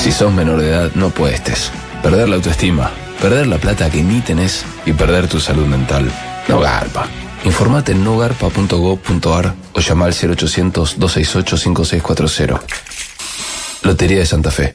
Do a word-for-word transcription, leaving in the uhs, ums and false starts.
Si sos menor de edad, no puestes. Perder la autoestima, perder la plata que ni tenés y perder tu salud mental. No garpa. Informate en nogarpa punto gob punto ar o llama al cero ochocientos, doscientos sesenta y ocho, cincuenta y seis cuarenta. Lotería de Santa Fe.